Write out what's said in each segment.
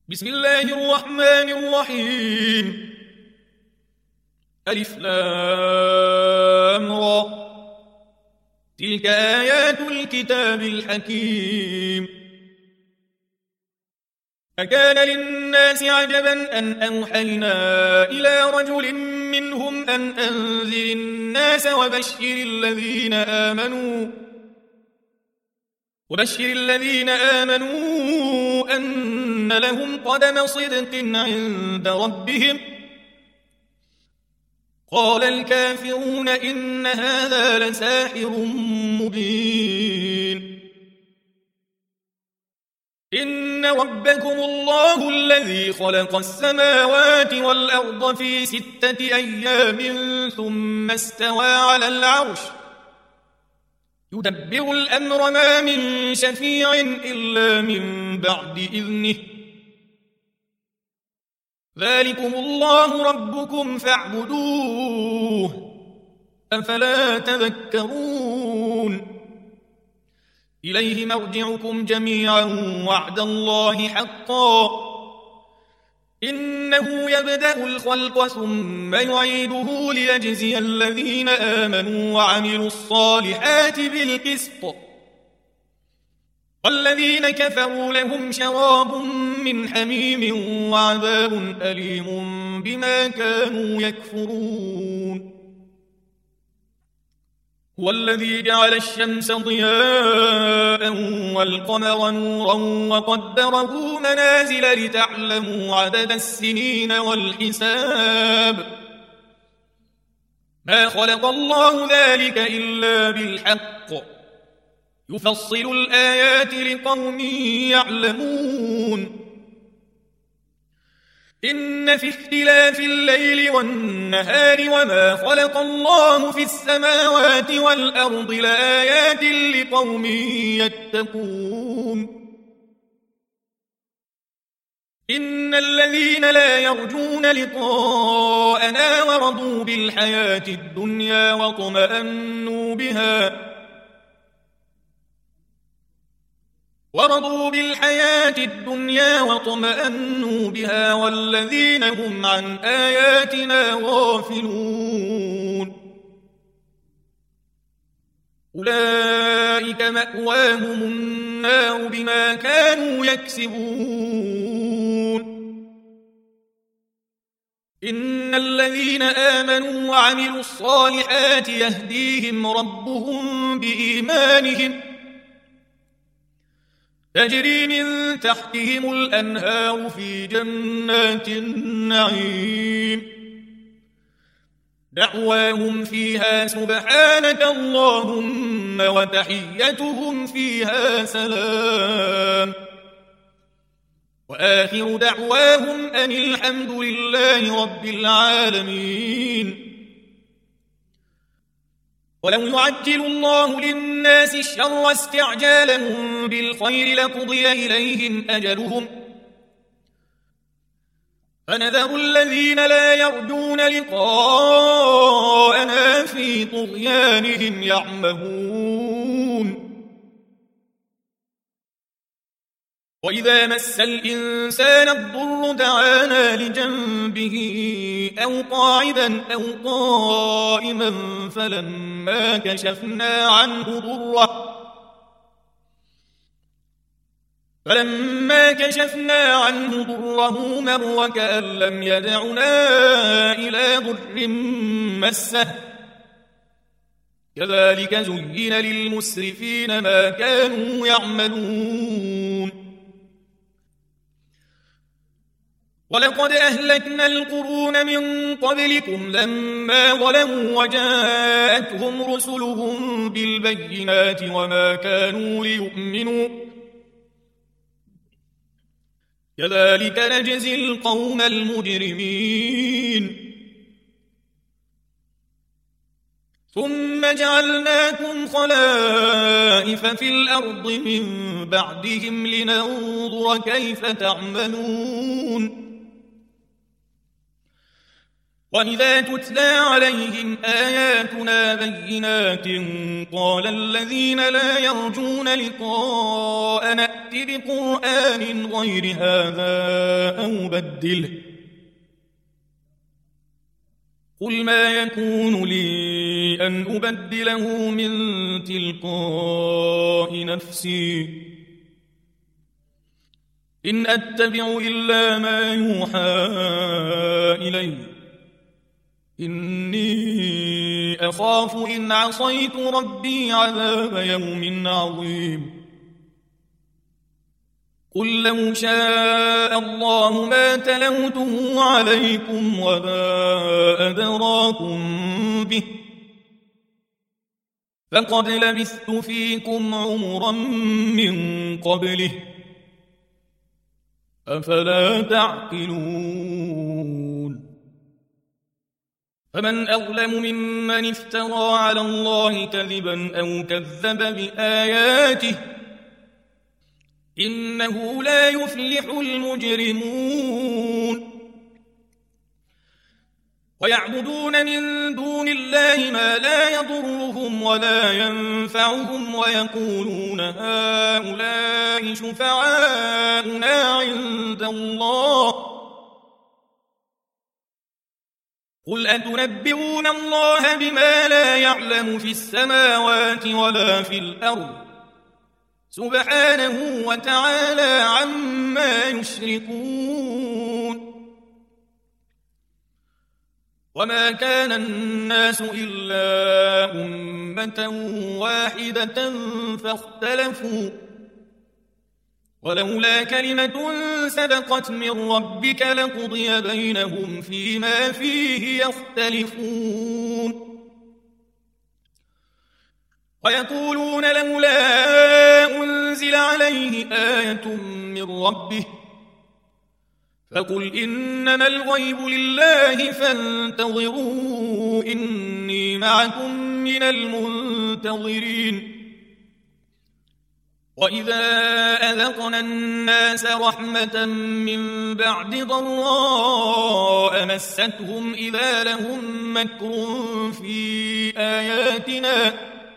بسم الله الرحمن الرحيم. ألف لام را، تلك آيات الكتاب الحكيم. أكان للناس عجبا أن أوحينا إلى رجل منهم أن أنذر الناس وبشر الذين آمنوا أن لهم قدم صدق عند ربهم. قال الكافرون إن هذا لساحر مبين. إن ربكم الله الذي خلق السماوات والأرض في 6 أيام ثم استوى على العرش يدبر الأمر ما من شفيع إلا من بعد إذنه. ذلكم الله ربكم فاعبدوه أفلا تذكرون. إليه مرجعكم جميعا وعد الله حقا إنه يبدأ الخلق ثم يعيده ليجزي الذين آمنوا وعملوا الصالحات بالقسط. والذين كفروا لهم شراب من حميم وعذاب أليم بما كانوا يكفرون. هو الذي جعل الشمس ضياء والقمر نورا وقدره منازل لتعلموا عدد السنين والحساب. ما خلق الله ذلك إلا بالحق يفصل الآيات لقوم يعلمون. إن في اختلاف الليل والنهار وما خلق الله في السماوات والأرض لآيات لقوم يتقون. إن الذين لا يرجون لقاءنا ورضوا بالحياة الدنيا واطمأنوا بها والذين هم عن آياتنا غافلون أولئك مأواهم النار بما كانوا يكسبون. إن الذين آمنوا وعملوا الصالحات يهديهم ربهم بإيمانهم تجري من تحتهم الأنهار في جنات النعيم دعواهم فيها سبحانك اللهم وتحيتهم فيها سلام وآخر دعواهم أن الحمد لله رب العالمين. ولو يعجل الله للناس الشر استعجالهم بالخير لقضي إليهم أجلهم فنذر الذين لا يرجون لقاءنا في طغيانهم يعمهون. وإذا مس الإنسان الضر دعانا لجنبه أو قاعدا أو قائما فلما كشفنا عنه ضره مر كأن لم يدعنا إلى ضر مسه كذلك زين للمسرفين ما كانوا يعملون. ولقد أهلكنا القرون من قبلكم لما ظلموا وجاءتهم رسلهم بالبينات وما كانوا ليؤمنوا كذلك نجزي القوم المجرمين. ثم جعلناكم خلائف في الأرض من بعدهم لننظر كيف تعملون. وإذا تتلى عليهم آياتنا بينات قال الذين لا يرجون لقاءنا أَتِ بِقُرْآنٍ غَيْرِ هَذَا أَوْ بَدِّلْهُ قُلْ مَا يَكُونُ لِي أَنْ أُبَدِّلَهُ مِنْ تِلْقَاءِ نَفْسِي إِنْ أَتَّبِعُ إِلَّا مَا يُوحَى إِلَيَّ إِنِّي أَخَافُ إِنْ عَصَيْتُ رَبِّي عَذَابَ يَوْمٍ عَظِيمٍ قُل لَّوْ شَاءَ اللَّهُ مَا تَلَوْتُهُ عَلَيْكُمْ وَمَا أَدْرَاكُم بِهِ فَقَدْ لَبِثْتُ فِيكُمْ عُمُرًا مِّن قَبْلِهِ أَفَلَا تَعْقِلُونَ فَمَنْ أَظْلَمُ مِمَّنِ افْتَرَىٰ عَلَى اللَّهِ كَذِبًا أَوْ كَذَّبَ بِآيَاتِهِ إِنَّهُ لا يفلح المجرمون ويعبدون من دون الله ما لا يضرهم ولا ينفعهم ويقولون هؤلاء شفعاؤنا عند الله قل أتنبئون الله بما لا يعلم في السماوات ولا في الأرض سبحانه وتعالى عما يشركون وما كان الناس إلا أمة واحدة فاختلفوا ولولا كلمة سبقت من ربك لقضي بينهم فيما فيه يختلفون ويقولون لولا أنزل عليه آية من ربه فقل إنما الغيب لله فانتظروا إني معكم من المنتظرين وإذا أذقنا الناس رحمة من بعد ضراء مستهم إذا لهم مكر في آياتنا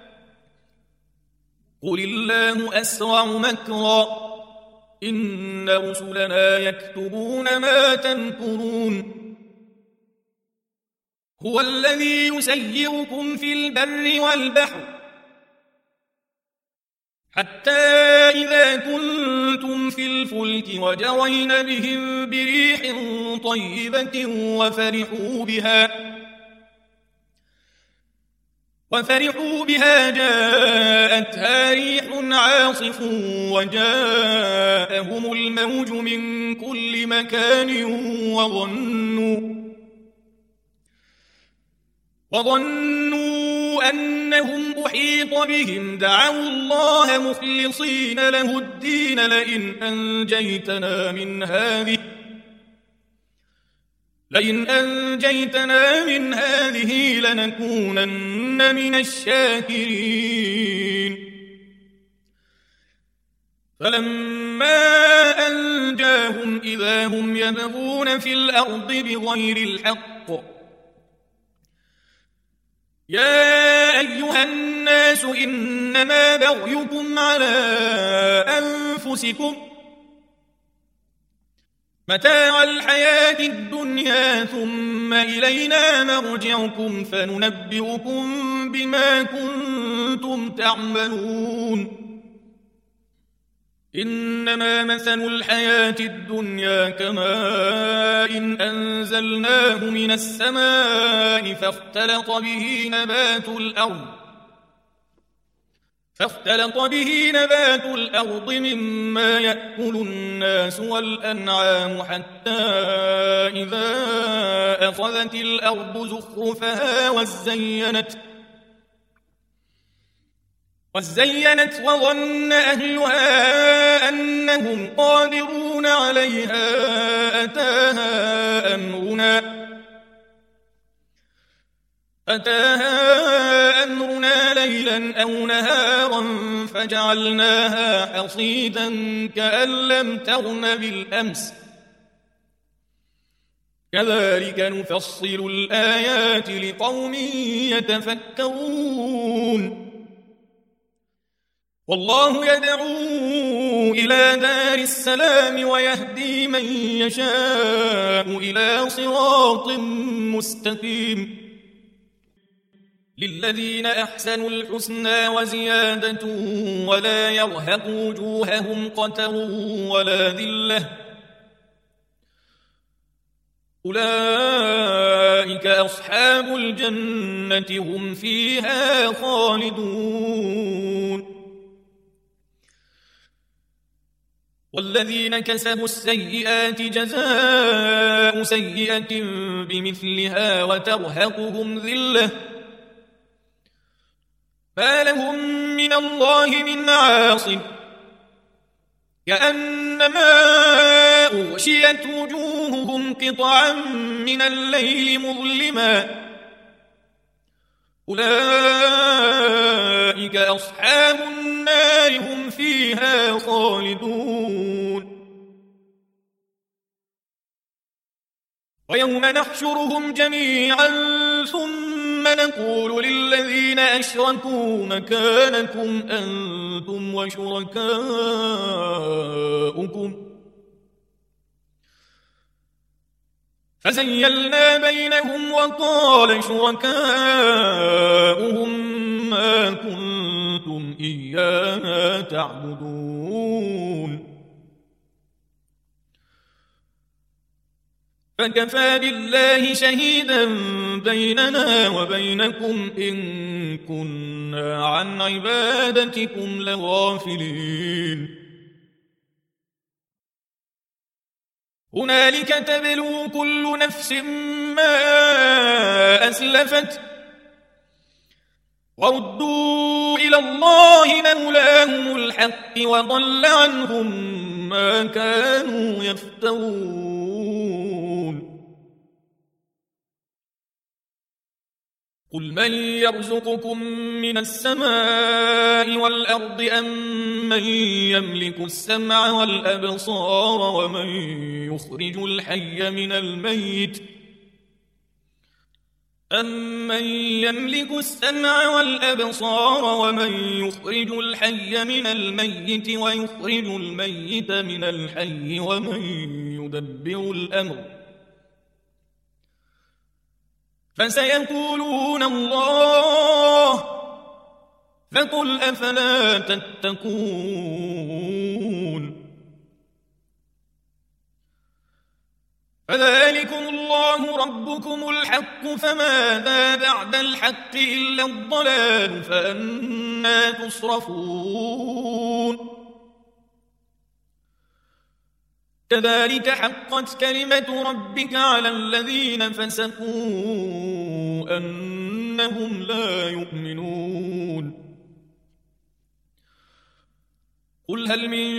قل الله أسرع مكرا إن رسلنا يكتبون ما تمكرون هو الذي يسيركم في البر والبحر حتى إذا كنتم في الفلك وجرين بهم بريح طيبة وفرحوا بها جاءتها ريح عاصف وجاءهم الموج من كل مكان وظنوا أنهم أحيط بهم دعوا الله مخلصين له الدين لئن أنجيتنا من هذه لنكونن من الشاكرين فلما أنجاهم إذا هم يبغون في الأرض بغير الحق يا أيها الناس إنما بغيكم على أنفسكم متاع الحياة الدنيا ثم إلينا مرجعكم فننبئكم بما كنتم تعملون إنما مثل الحياة الدنيا كماء أنزلناه من السماء فاختلط به نبات الأرض مما يأكل الناس والأنعام حتى إذا أخذت الأرض زخرفها وزينت وظن أهلها أنهم قادرون عليها أتاها أمرنا ليلا أو نهارا فجعلناها حصيدا كأن لم تغن بالأمس كذلك نفصل الآيات لقوم يتفكرون والله يدعو إلى دار السلام ويهدي من يشاء إلى صراط مستقيم للذين أحسنوا الحسنى وزيادة ولا يرهق وجوههم قتر ولا ذلة أولئك أصحاب الجنة هم فيها خالدون والذين كسبوا السيئات جزاء سيئة بمثلها وترهقهم ذلة ما لهم من الله من عاصم كأنما أغشيت وجوههم قطعا من الليل مظلما أولئك أصحاب النار هم فيها خالدون ويوم نحشرهم جميعا ثم نقول للذين أشركوا مكانكم أنتم وشركاؤكم فزيلنا بينهم وقال شركاؤهم ما كنتم إيانا تعبدون فكفى بالله شهيدا بيننا وبينكم إن كنا عن عبادتكم لغافلين هنالك تبلو كل نفس ما أسلفت وردوا إلى الله مولاهم الحق وضل عنهم ما كانوا يفترون قل من يرزقكم من السماء والأرض أم من يملك السمع والأبصار ومن يخرج الحي من الميت أمن يملك السمع والأبصار ومن يخرج الحي من الميت ويخرج الميت من الحي ومن يدبر الأمر فسيقولون الله فقل أفلا تتقون فذلكم الله ربكم الحق فماذا بعد الحق إلا الضلال فأنا تصرفون كذلك حقت كلمة ربك على الذين فسقوا أنهم لا يؤمنون قل هل من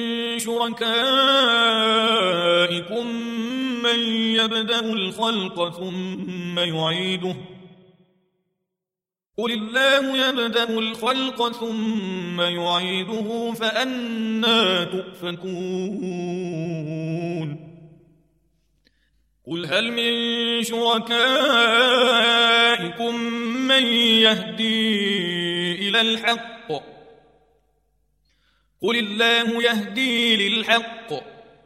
شركائكم من يبدأ الخلق ثم يعيده قل الله يبدأ الخلق ثم يعيده فأنا تؤفكون قل هل من شركائكم من يهدي إلى الحق قل الله يهدي للحق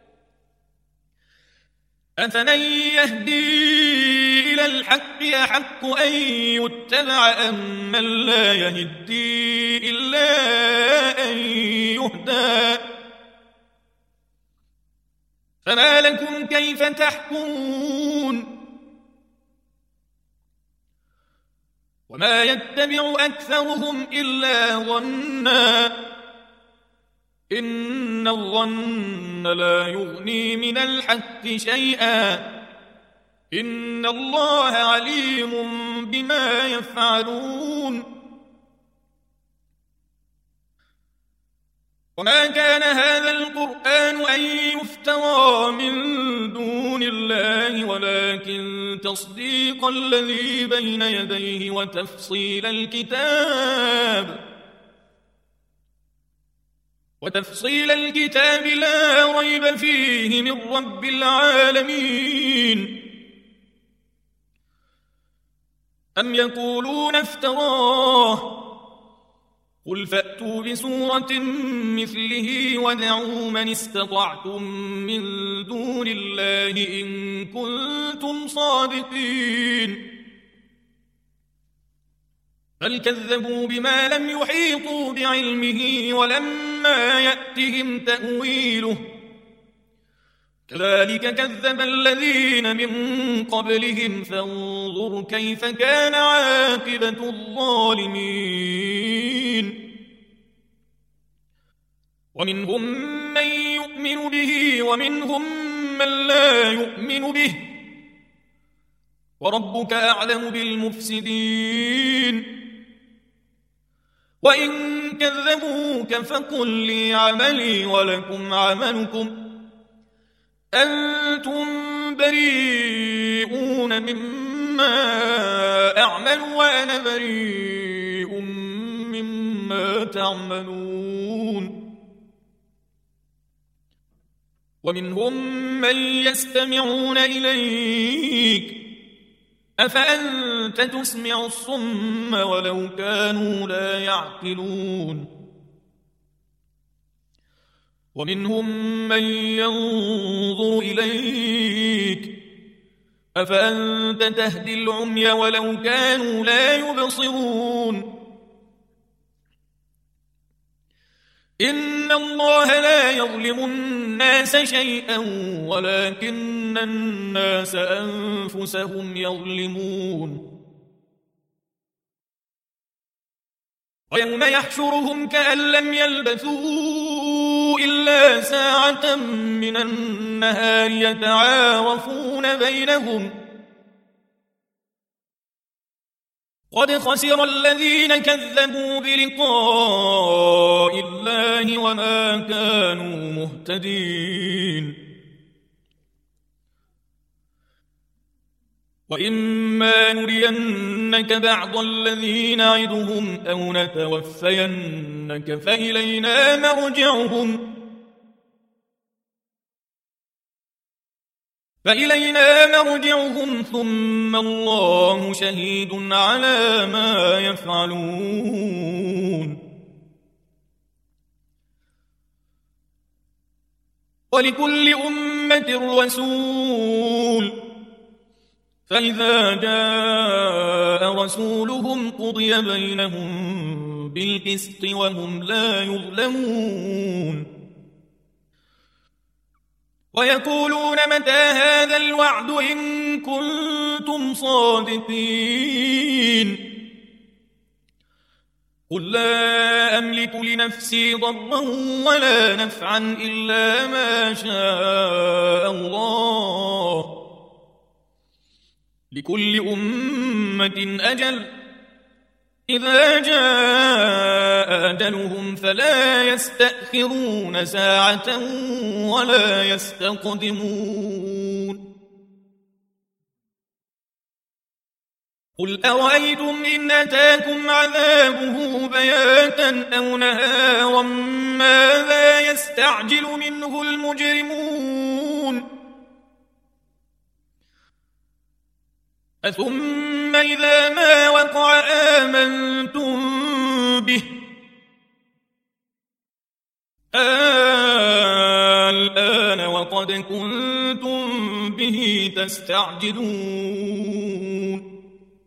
أفمن يهدي إلى الحق أحق أن يتبع أم من لا يهدي إلا أن يهدى فما لكم كيف تحكمون وما يتبع أكثرهم إلا ظنا إن الظن لا يغني من الحق شيئا إن الله عليم بما يفعلون وما كان هذا القرآن أن يفترى من دون الله ولكن تصديق الذي بين يديه وتفصيل الكتاب لا ريب فيه من رب العالمين أم يقولون افتراه قل فأتوا بسورة مثله وادعوا من استطعتم من دون الله إن كنتم صادقين بل كذبوا بما لم يحيطوا بعلمه ولما يأتهم تأويله كذلك كذب الذين من قبلهم فانظر كيف كان عاقبة الظالمين ومنهم من يؤمن به ومنهم من لا يؤمن به وربك أعلم بالمفسدين وإن كذبوك فقل لي عملي ولكم عملكم أنتم بريئون مما أعمل وأنا بريء مما تعملون ومنهم من يستمعون إليك أفأنت تسمع الصم ولو كانوا لا يعقلون ومنهم من ينظر إليك أفأنت تهدي العمي ولو كانوا لا يبصرون إن الله لا يظلم الناس شيئا ولكن الناس أنفسهم يظلمون ويوم يحشرهم كأن لم يلبثوا إلا ساعة من النهار يتعارفون بينهم قد خسر الذين كذبوا بلقاء الله وما كانوا مهتدين وإما نرينك بعض الذي نعدهم أو نتوفينك فإلينا مرجعهم ثم الله شهيد على ما يفعلون ولكل أمة رسول فإذا جاء رسولهم قضي بينهم بالقسط وهم لا يظلمون ويقولون متى هذا الوعد إن كنتم صادقين قل لا أملك لنفسي ضرا ولا نفعا إلا ما شاء الله لكل أمة أجل إذا جاء أجلهم فلا يستأخرون ساعة ولا يستقدمون قل أرأيتم إن أتاكم عذابه بياتا أو نهارا ماذا يستعجل منه المجرمون ثم إذا ما وقع آمنتم به الآن وقد كنتم به تستعجلون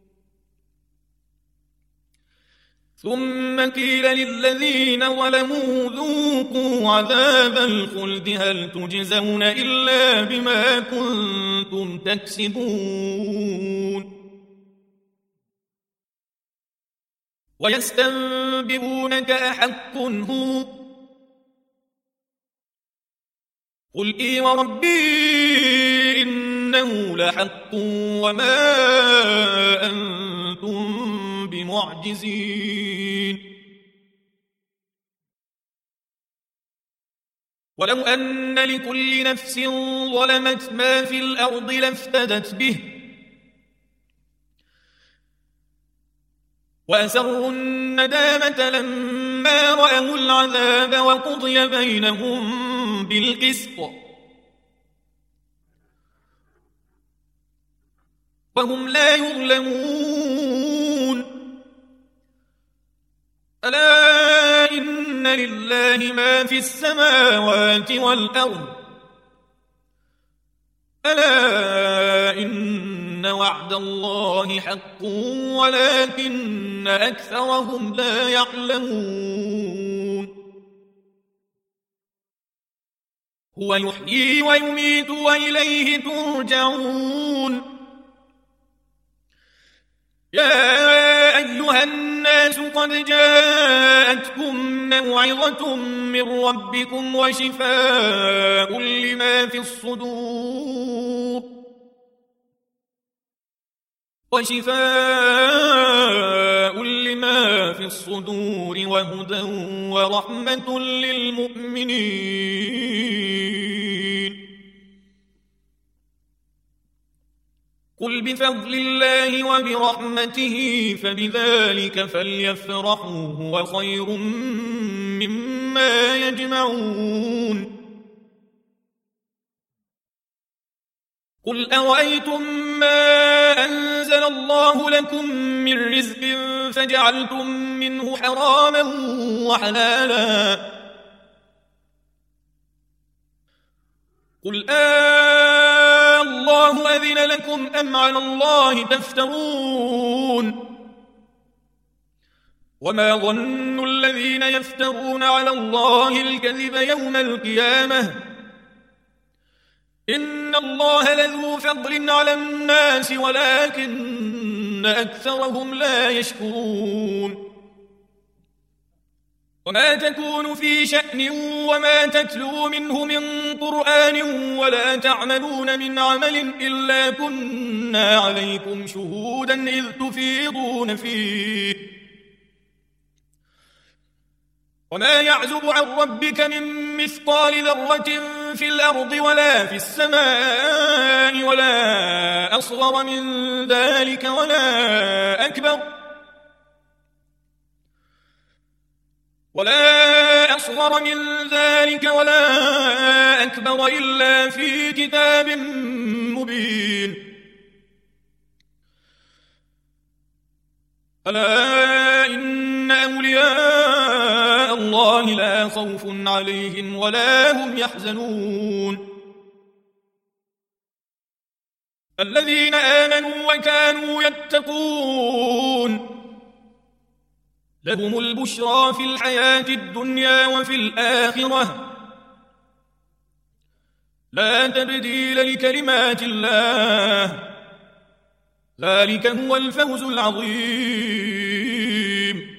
ثم قيل للذين ظلموا ذوقوا عذاب الخلد هل تجزون إلا بما كنتم تكسبون ويستنبئونك أحق هو قل إي وربي إنه لحق وما أنتم بمعجزين ولو أن لكل نفس ظلمت ما في الأرض لافتدت به وأسروا الندامة لما رأوا العذاب وقضي بينهم بالقسط وهم لا يظلمون ألا لله ما في السماوات والأرض ألا إن وعد الله حق ولكن أكثرهم لا يعلمون هو يحيي ويميت وإليه ترجعون يا أيها الناس قد جاءتكم موعظة من ربكم وشفاء لما في الصدور وهدى ورحمة للمؤمنين قل بفضل الله وبرحمته فبذلك فليفرحوا هو خير مما يجمعون قل أرأيتم ما أنزل الله لكم من رزق فجعلتم منه حراما وحلالا قل الله أذن لكم أم على الله تفترون وما ظن الذين يفترون على الله الكذب يوم القيامة إن الله لذو فضل على الناس ولكن أكثرهم لا يشكرون وما تكون في شأن وما تتلو منه من قرآن ولا تعملون من عمل إلا كنا عليكم شهودا إذ تفيضون فيه وما يعزب عن ربك من مثقال ذرة في الأرض ولا في السماء ولا أصغر من ذلك ولا أكبر إلا في كتاب مبين ألا إن أولياء الله لا خوف عليهم ولا هم يحزنون الذين آمنوا وكانوا يتقون لهم البشرى في الحياة الدنيا وفي الآخرة لا تبديل لكلمات الله ذلك هو الفوز العظيم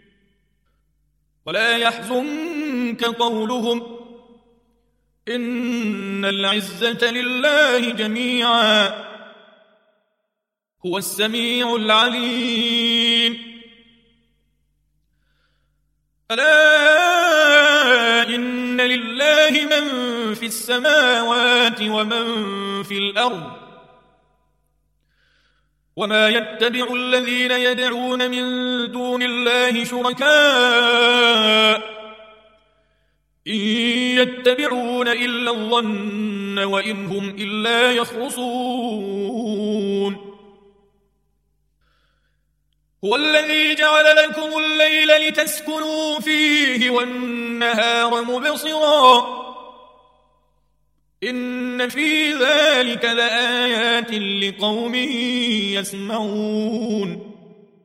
ولا يحزنك قولهم إن العزة لله جميعا هو السميع العليم ألا إن لله من في السماوات ومن في الأرض وما يتبع الذين يدعون من دون الله شركاء إن يتبعون إلا الظن وإن هم إلا يخرصون هو الذي جعل لكم الليل لتسكنوا فيه والنهار مبصرا إن في ذلك لآيات لقوم يسمعون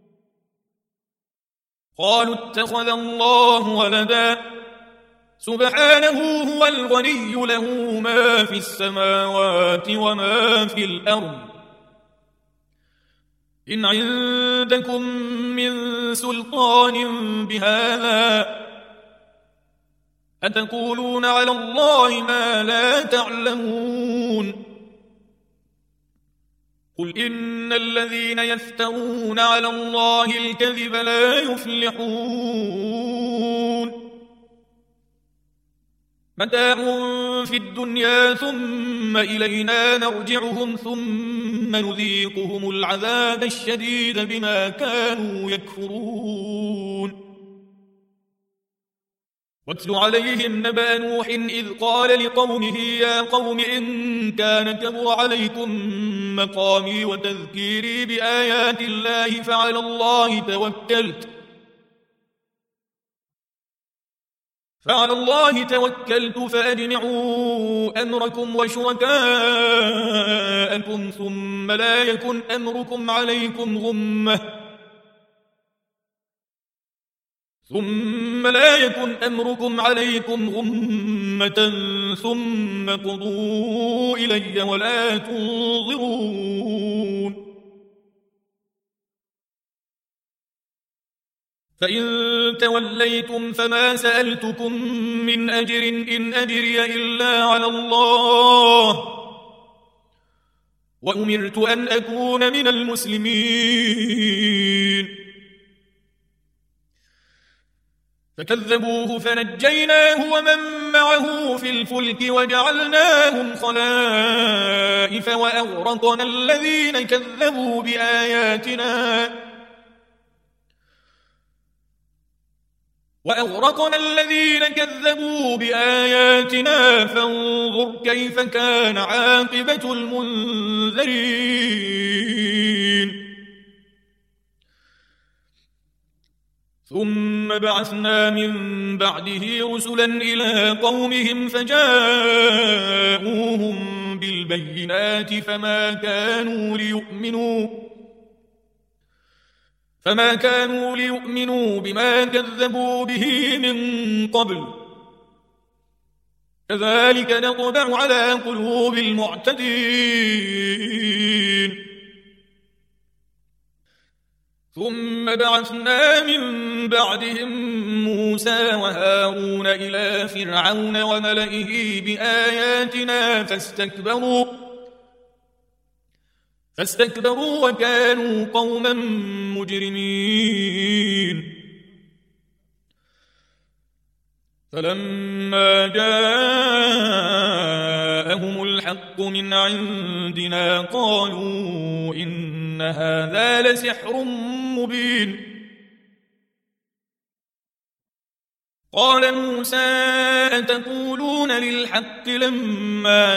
قالوا اتخذ الله ولدا سبحانه هو الغني له ما في السماوات وما في الأرض إن عندكم من سلطان بهذا أتقولون على الله ما لا تعلمون قل إن الذين يفترون على الله الكذب لا يفلحون متاع في الدنيا ثم إلينا نرجعهم ثم نذيقهم العذاب الشديد بما كانوا يكفرون واتل عليهم نبأ نوح إذ قال لقومه يا قوم إن كان كبر عليكم مقامي وتذكيري بآيات الله فعلى الله توكلت فعلى الله توكلت فأجمعوا أمركم وشركاءكم ثم لا يكن أمركم عليكم غمة ثم قضوا إلي ولا تنظرون. فإن توليتم فما سألتكم من أجر إن أجري إلا على الله وأمرت أن أكون من المسلمين. فكذبوه فنجيناه ومن معه في الفلك وجعلناهم خلائف وأغرقنا الذين كذبوا بآياتنا فانظر كيف كان عاقبة المنذرين. ثم بعثنا من بعده رسلا إلى قومهم فجاءوهم بالبينات فما كانوا ليؤمنوا بما كذبوا به من قبل كذلك نطبع على قلوب المعتدين. ثم بعثنا من بعدهم موسى وهارون إلى فرعون وملئه بآياتنا فاستكبروا وكانوا قوما مجرمين. فلما جاءهم الحق من عندنا قالوا إن هذا لسحر مبين. قال موسى أتقولون للحق لما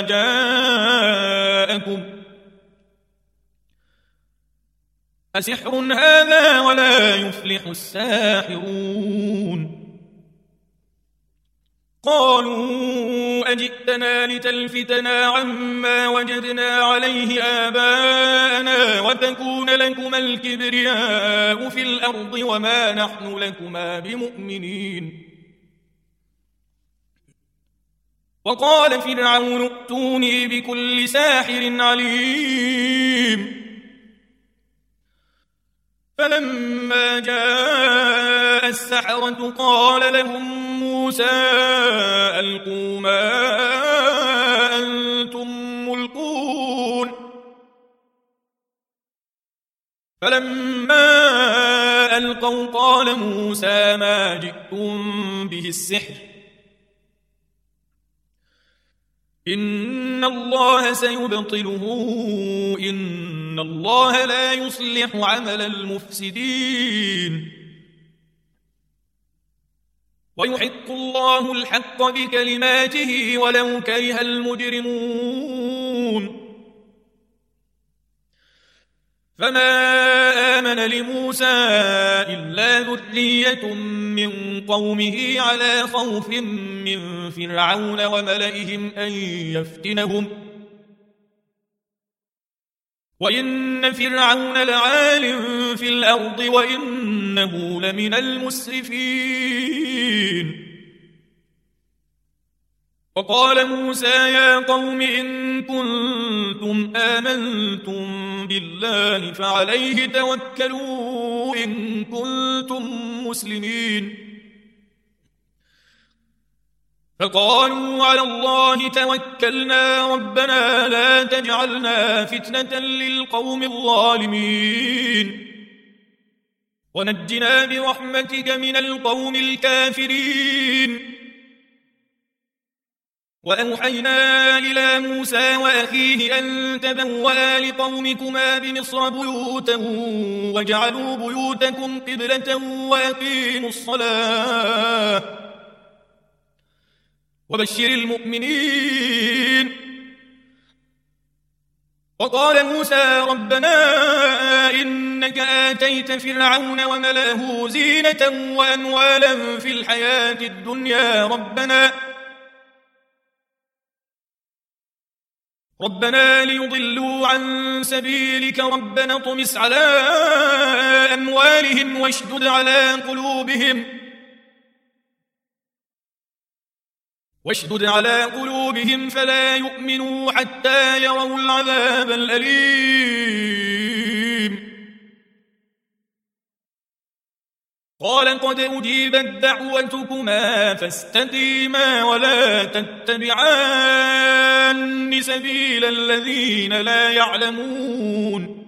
جاءكم أسحر هذا ولا يفلح الساحرون. قالوا أجئتنا لتلفتنا عما وجدنا عليه آباءنا وتكون لكما الكبرياء في الأرض وما نحن لكما بمؤمنين. وقال فرعون ائتوني بكل ساحر عليم. فلما جاء السحرة قال لهم موسى ألقوا ما أنتم ملقون. فلما ألقوا قال موسى ما جئتم به السحر إن الله سيبطله إن الله لا يصلح عمل المفسدين. ويحق الله الحق بكلماته ولو كره المجرمون. فما آمن لموسى إلا ذرية من قومه على خوف من فرعون وملئهم أن يفتنهم وإن فرعون لعال في الأرض وإنه لمن المسرفين. وقال موسى يا قوم إن كنتم آمنتم بالله فعليه توكلوا إن كنتم مسلمين. فقالوا على الله توكلنا ربنا لا تجعلنا فتنة للقوم الظالمين ونجنا برحمتك من القوم الكافرين. وأوحينا إلى موسى وأخيه أن تبوأ لقومكما بمصر بيوتا واجعلوا بيوتكم قبلة وأقيموا الصلاة وبشر المؤمنين. وقال موسى ربنا إنك آتيت فرعون وملأه زينة وأموالا في الحياة الدنيا ربنا ليضلوا عن سبيلك ربنا اطمس على أموالهم واشدد على قلوبهم فلا يؤمنوا حتى يروا العذاب الأليم قال قد أجيبت دعوتكما فاستقيما ولا تتبعان سبيل الذين لا يعلمون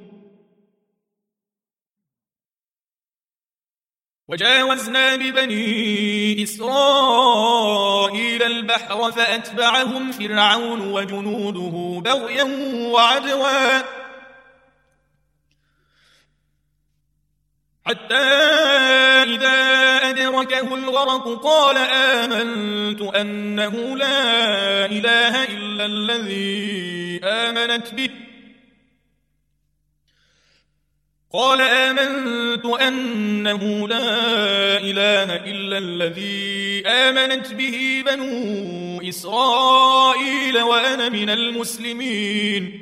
وجاوزنا ببني إسرائيل البحر فأتبعهم فرعون وجنوده بغيا وعدوا حتى إذا أدركه الغرق قال آمنت أنه لا إله إلا الذي آمنت به بنو إسرائيل وأنا من المسلمين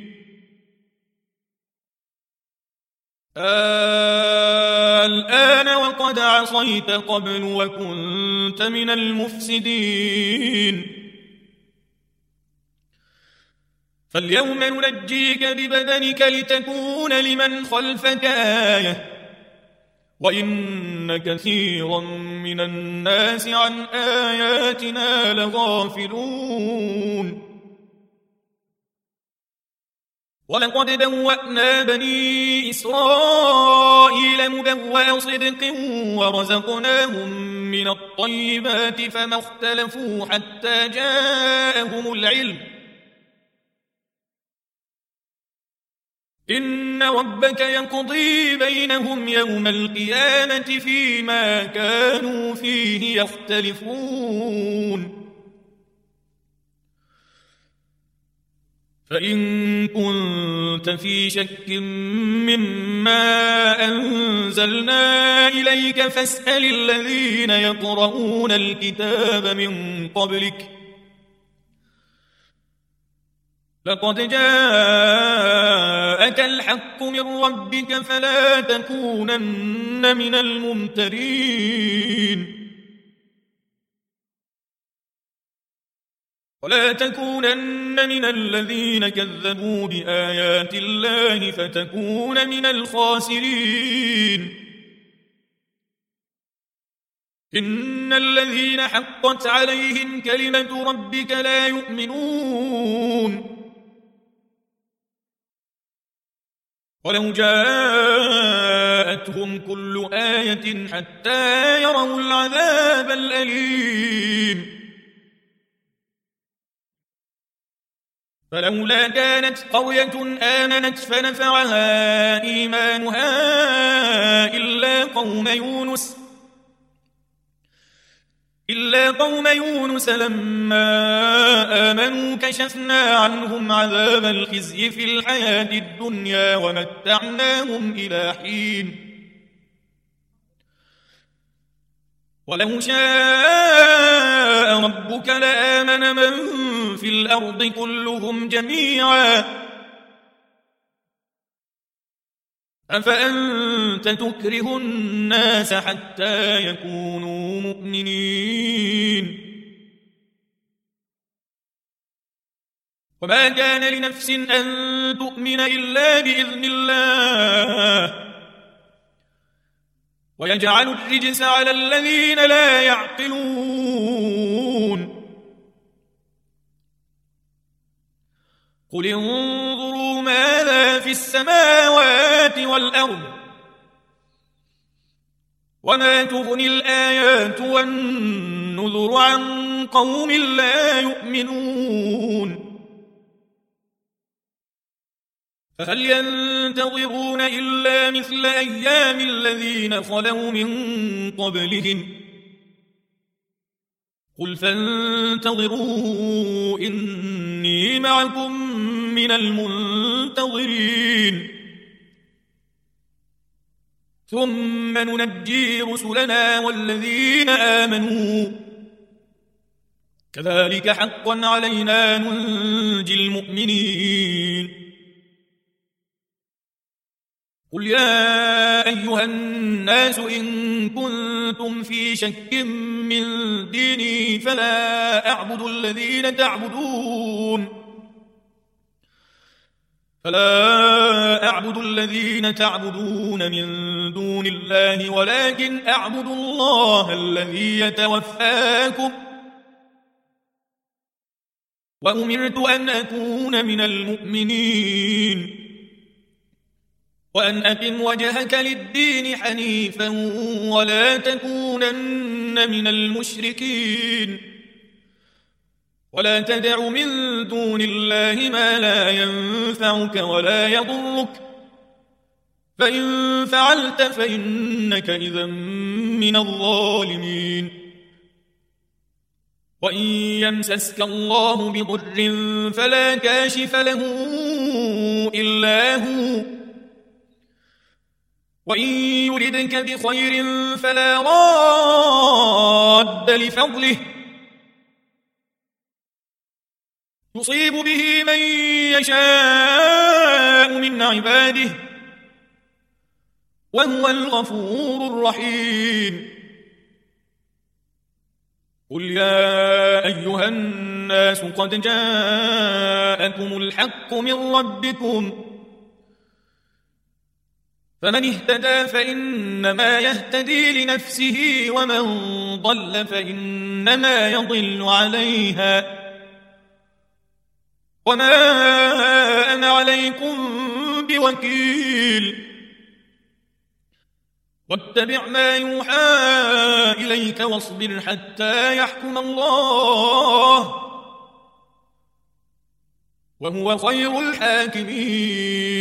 الآن وقد عصيت قبل وكنت من المفسدين فاليوم ننجيك ببدنك لتكون لمن خلفك آية وإن كثيرا من الناس عن آياتنا لغافلون ولقد بوأنا بني إسرائيل مبوأ صدق ورزقناهم من الطيبات فما اختلفوا حتى جاءهم العلم إن ربك يقضي بينهم يوم القيامة فيما كانوا فيه يختلفون فإن كنت في شك مما أنزلنا إليك فاسأل الذين يقرؤون الكتاب من قبلك لقد جاءك الحق من ربك فلا تكونن من الممترين ولا تكونن من الذين كذبوا بآيات الله فتكون من الخاسرين إن الذين حقت عليهم كلمة ربك لا يؤمنون ولو جاءتهم كل آية حتى يروا العذاب الأليم فلولا كانت قرية آمنت فنفعها إيمانها إلا قوم يونس لما آمنوا كشفنا عنهم عذاب الخزي في الحياة الدنيا ومتعناهم إلى حين ولو شاء ربك لآمن من في الأرض كلهم جميعا أفأنت تكره الناس حتى يكونوا مؤمنين وما كان لنفس أن تؤمن إلا بإذن الله ويجعل الرجس على الذين لا يعقلون قل انظروا ماذا في السماوات والأرض وما تغني الآيات والنذر عن قوم لا يؤمنون فهل ينتظرون إلا مثل أيام الذين خلوا من قبلهم قل فانتظروا إني معكم من المنتظرين ثم ننجي رسلنا والذين آمنوا كذلك حقا علينا ننجي المؤمنين قل يا أيها الناس إن كنتم في شك من ديني فلا أعبد الذين تعبدون من دون الله ولكن أعبد الله الذي يتوفاكم وأمرت أن أكون من المؤمنين وأن أقم وجهك للدين حنيفا ولا تكونن من المشركين ولا تدع من دون الله ما لا ينفعك ولا يضرك فإن فعلت فإنك إذا من الظالمين وإن يمسسك الله بضر فلا كاشف له إلا هو وإن يردك بخير فلا راد لفضله يصيب به من يشاء من عباده وهو الغفور الرحيم قل يا أيها الناس قد جاءكم الحق من ربكم فمن اهتدى فإنما يهتدي لنفسه ومن ضل فإنما يضل عليها وما أنا عليكم بوكيل واتبع ما يوحى إليك واصبر حتى يحكم الله وهو خير الحاكمين